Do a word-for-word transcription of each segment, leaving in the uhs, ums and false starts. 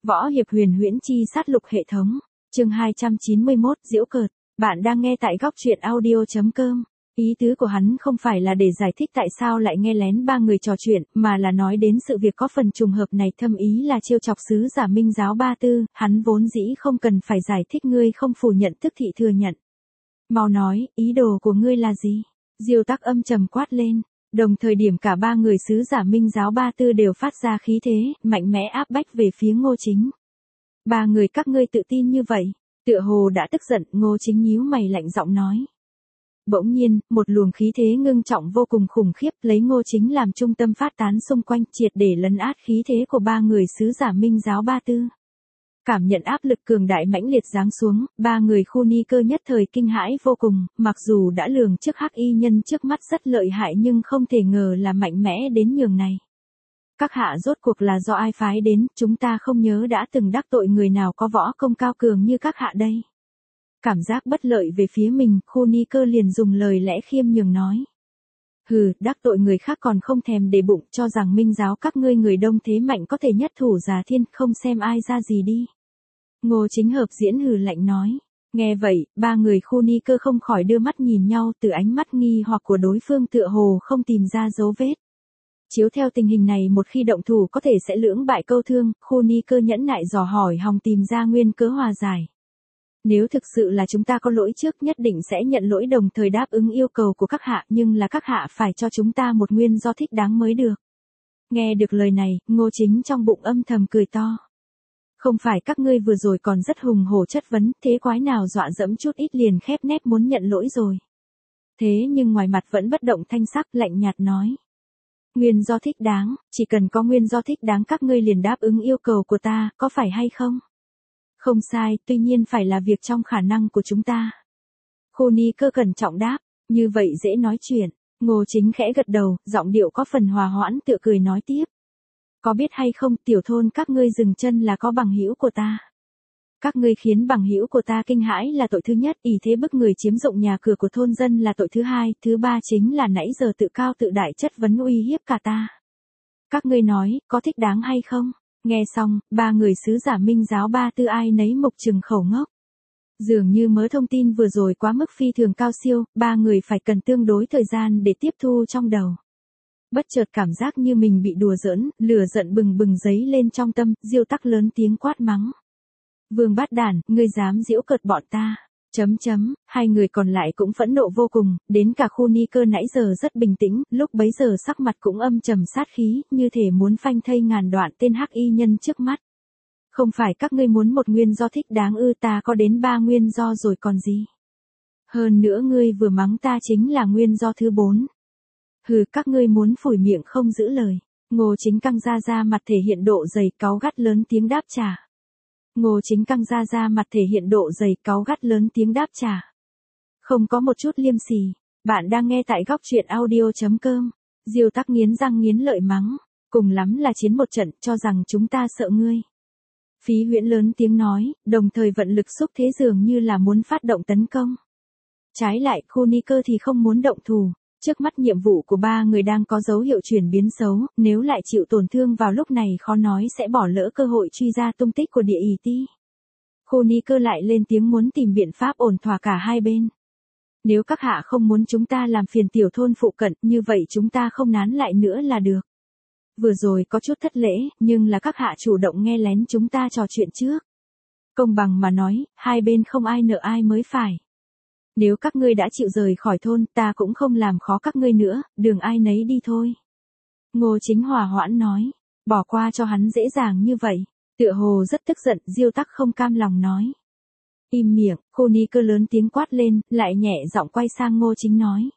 Võ hiệp huyền huyễn chi sát lục hệ thống. Chương hai trăm chín mươi mốt, giễu cợt. Bạn đang nghe tại góc truyện audio chấm com. Ý tứ của hắn không phải là để giải thích tại sao lại nghe lén ba người trò chuyện, mà là nói đến sự việc có phần trùng hợp này, thâm ý là trêu chọc sứ giả Minh giáo Ba Tư, hắn vốn dĩ không cần phải giải thích, ngươi không phủ nhận tức thị thừa nhận. Mau nói, ý đồ của ngươi là gì? Diêu Tắc âm trầm quát lên. Đồng thời điểm cả ba người sứ giả Minh giáo Ba Tư đều phát ra khí thế, mạnh mẽ áp bách về phía Ngô Chính. Ba người các ngươi tự tin như vậy, tựa hồ đã tức giận, Ngô Chính nhíu mày lạnh giọng nói. Bỗng nhiên, một luồng khí thế ngưng trọng vô cùng khủng khiếp lấy Ngô Chính làm trung tâm phát tán xung quanh, triệt để lấn át khí thế của ba người sứ giả Minh giáo Ba Tư. Cảm nhận áp lực cường đại mãnh liệt giáng xuống, ba người khu ni cơ nhất thời kinh hãi vô cùng, mặc dù đã lường trước hắc y nhân trước mắt rất lợi hại nhưng không thể ngờ là mạnh mẽ đến nhường này. Các hạ rốt cuộc là do ai phái đến, chúng ta không nhớ đã từng đắc tội người nào có võ công cao cường như các hạ đây. Cảm giác bất lợi về phía mình, khu ni cơ liền dùng lời lẽ khiêm nhường nói. Hừ, đắc tội người khác còn không thèm để bụng, cho rằng Minh giáo các ngươi người đông thế mạnh có thể nhất thủ giả thiên, không xem ai ra gì đi. Ngô Chính hợp diễn hừ lạnh nói. Nghe vậy, ba người khu ni cơ không khỏi đưa mắt nhìn nhau, từ ánh mắt nghi hoặc của đối phương tựa hồ không tìm ra dấu vết. Chiếu theo tình hình này, một khi động thủ có thể sẽ lưỡng bại câu thương, khu ni cơ nhẫn nại dò hỏi hòng tìm ra nguyên cớ hòa giải. Nếu thực sự là chúng ta có lỗi trước, nhất định sẽ nhận lỗi đồng thời đáp ứng yêu cầu của các hạ, nhưng là các hạ phải cho chúng ta một nguyên do thích đáng mới được. Nghe được lời này, Ngô Chính trong bụng âm thầm cười to. Không phải các ngươi vừa rồi còn rất hùng hổ chất vấn, thế quái nào dọa dẫm chút ít liền khép nép muốn nhận lỗi rồi. Thế nhưng ngoài mặt vẫn bất động thanh sắc, lạnh nhạt nói. Nguyên do thích đáng, chỉ cần có nguyên do thích đáng các ngươi liền đáp ứng yêu cầu của ta, có phải hay không? Không sai, tuy nhiên phải là việc trong khả năng của chúng ta. Khu ni cơ cẩn trọng đáp, như vậy dễ nói chuyện. Ngô Chính khẽ gật đầu, giọng điệu có phần hòa hoãn, tựa cười nói tiếp. Có biết hay không, tiểu thôn các ngươi dừng chân là có bằng hữu của ta. Các ngươi khiến bằng hữu của ta kinh hãi là tội thứ nhất, ỷ thế bức người chiếm dụng nhà cửa của thôn dân là tội thứ hai, thứ ba chính là nãy giờ tự cao tự đại chất vấn uy hiếp cả ta. Các ngươi nói, có thích đáng hay không? Nghe xong, ba người sứ giả Minh giáo Ba Tư ai nấy mục trừng khẩu ngốc. Dường như mớ thông tin vừa rồi quá mức phi thường cao siêu, ba người phải cần tương đối thời gian để tiếp thu trong đầu. Bất chợt cảm giác như mình bị đùa giỡn, lửa giận bừng bừng dấy lên trong tâm, Diêu Tắc lớn tiếng quát mắng. Vương bát đản, ngươi dám giễu cợt bọn ta. Chấm chấm, hai người còn lại cũng phẫn nộ vô cùng, đến cả khu ni cơ nãy giờ rất bình tĩnh, lúc bấy giờ sắc mặt cũng âm trầm sát khí, như thể muốn phanh thây ngàn đoạn tên hắc y nhân trước mắt. Không phải các ngươi muốn một nguyên do thích đáng ư, ta có đến ba nguyên do rồi còn gì. Hơn nữa ngươi vừa mắng ta chính là nguyên do thứ bốn. Hừ, các ngươi muốn phủi miệng không giữ lời. Ngô Chính căng ra ra mặt thể hiện độ dày, cáu gắt lớn tiếng đáp trả. Ngô Chính căng ra ra mặt thể hiện độ dày, cáu gắt lớn tiếng đáp trả. Không có một chút liêm sỉ. Bạn đang nghe tại góc truyện audio chấm com. Diêu Tắc nghiến răng nghiến lợi mắng. Cùng lắm là chiến một trận, cho rằng chúng ta sợ ngươi. Phí Huyễn lớn tiếng nói, đồng thời vận lực xúc thế dường như là muốn phát động tấn công. Trái lại, khu ni cơ thì không muốn động thủ. Trước mắt nhiệm vụ của ba người đang có dấu hiệu chuyển biến xấu, nếu lại chịu tổn thương vào lúc này khó nói sẽ bỏ lỡ cơ hội truy ra tung tích của địa ỷ ti. Khu ni cơ lại lên tiếng muốn tìm biện pháp ổn thỏa cả hai bên. Nếu các hạ không muốn chúng ta làm phiền tiểu thôn phụ cận, như vậy chúng ta không nán lại nữa là được. Vừa rồi có chút thất lễ, nhưng là các hạ chủ động nghe lén chúng ta trò chuyện trước. Công bằng mà nói, hai bên không ai nợ ai mới phải. Nếu các ngươi đã chịu rời khỏi thôn, ta cũng không làm khó các ngươi nữa, đường ai nấy đi thôi. Ngô Chính hòa hoãn nói, bỏ qua cho hắn dễ dàng như vậy. Tựa hồ rất tức giận, Diêu Tắc không cam lòng nói. Im miệng, khu ni cơ lớn tiếng quát lên, lại nhẹ giọng quay sang Ngô Chính nói.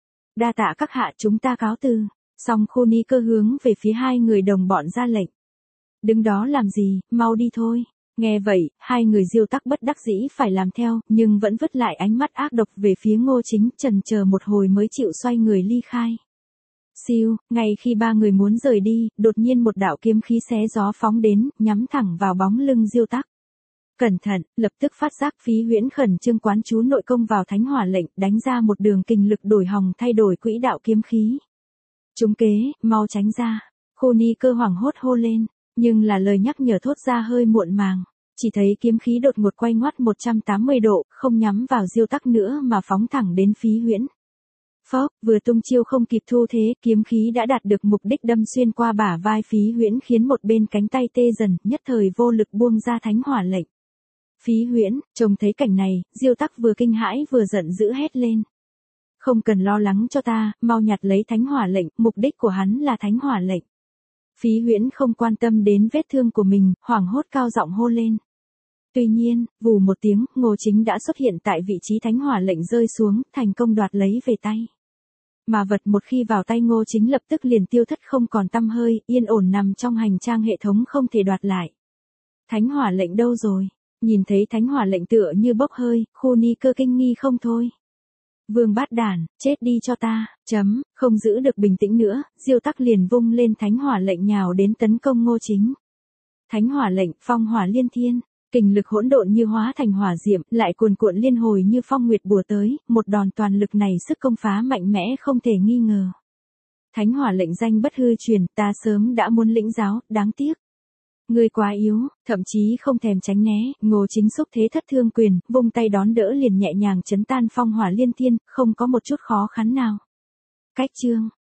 Đa tạ các hạ, chúng ta cáo từ. Xong khu ni cơ hướng về phía hai người đồng bọn ra lệnh. Đứng đó làm gì, mau đi thôi. Nghe vậy, hai người Diêu Tắc bất đắc dĩ phải làm theo, nhưng vẫn vứt lại ánh mắt ác độc về phía Ngô Chính, chần chờ một hồi mới chịu xoay người ly khai. Siêu, ngay khi ba người muốn rời đi, đột nhiên một đạo kiếm khí xé gió phóng đến, nhắm thẳng vào bóng lưng Diêu Tắc. Cẩn thận, lập tức phát giác Phí Huyễn khẩn trương quán chú nội công vào thánh hỏa lệnh, đánh ra một đường kình lực đổi hòng thay đổi quỹ đạo kiếm khí. Trúng kế, mau tránh ra. Khu ni cơ hoảng hốt hô lên. Nhưng là lời nhắc nhở thốt ra hơi muộn màng. Chỉ thấy kiếm khí đột ngột quay ngoắt một trăm tám mươi độ, không nhắm vào Diêu Tắc nữa mà phóng thẳng đến Phí Huyễn. Phốc, vừa tung chiêu không kịp thu thế, kiếm khí đã đạt được mục đích đâm xuyên qua bả vai Phí Huyễn khiến một bên cánh tay tê dần, nhất thời vô lực buông ra thánh hỏa lệnh. Phí Huyễn, trông thấy cảnh này, Diêu Tắc vừa kinh hãi vừa giận dữ hét lên. Không cần lo lắng cho ta, mau nhặt lấy thánh hỏa lệnh, mục đích của hắn là thánh hỏa lệnh. Phí Huyễn không quan tâm đến vết thương của mình, hoảng hốt cao giọng hô lên. Tuy nhiên, vù một tiếng, Ngô Chính đã xuất hiện tại vị trí thánh hỏa lệnh rơi xuống, thành công đoạt lấy về tay. Mà vật một khi vào tay Ngô Chính lập tức liền tiêu thất không còn tăm hơi, yên ổn nằm trong hành trang hệ thống không thể đoạt lại. Thánh hỏa lệnh đâu rồi? Nhìn thấy thánh hỏa lệnh tựa như bốc hơi, Khu Ni Cơ kinh nghi không thôi. Vương bát đản, chết đi cho ta, chấm, không giữ được bình tĩnh nữa, Diêu Tắc liền vung lên thánh hỏa lệnh nhào đến tấn công Ngô Chính. Thánh hỏa lệnh, phong hỏa liên thiên, kình lực hỗn độn như hóa thành hỏa diệm, lại cuồn cuộn liên hồi như phong nguyệt bùa tới, một đòn toàn lực này sức công phá mạnh mẽ không thể nghi ngờ. Thánh hỏa lệnh danh bất hư truyền, ta sớm đã muốn lĩnh giáo, đáng tiếc. Người quá yếu, thậm chí không thèm tránh né, Ngô Chính xúc thế thất thương quyền, vung tay đón đỡ liền nhẹ nhàng chấn tan phong hỏa liên thiên, không có một chút khó khăn nào. Cách chương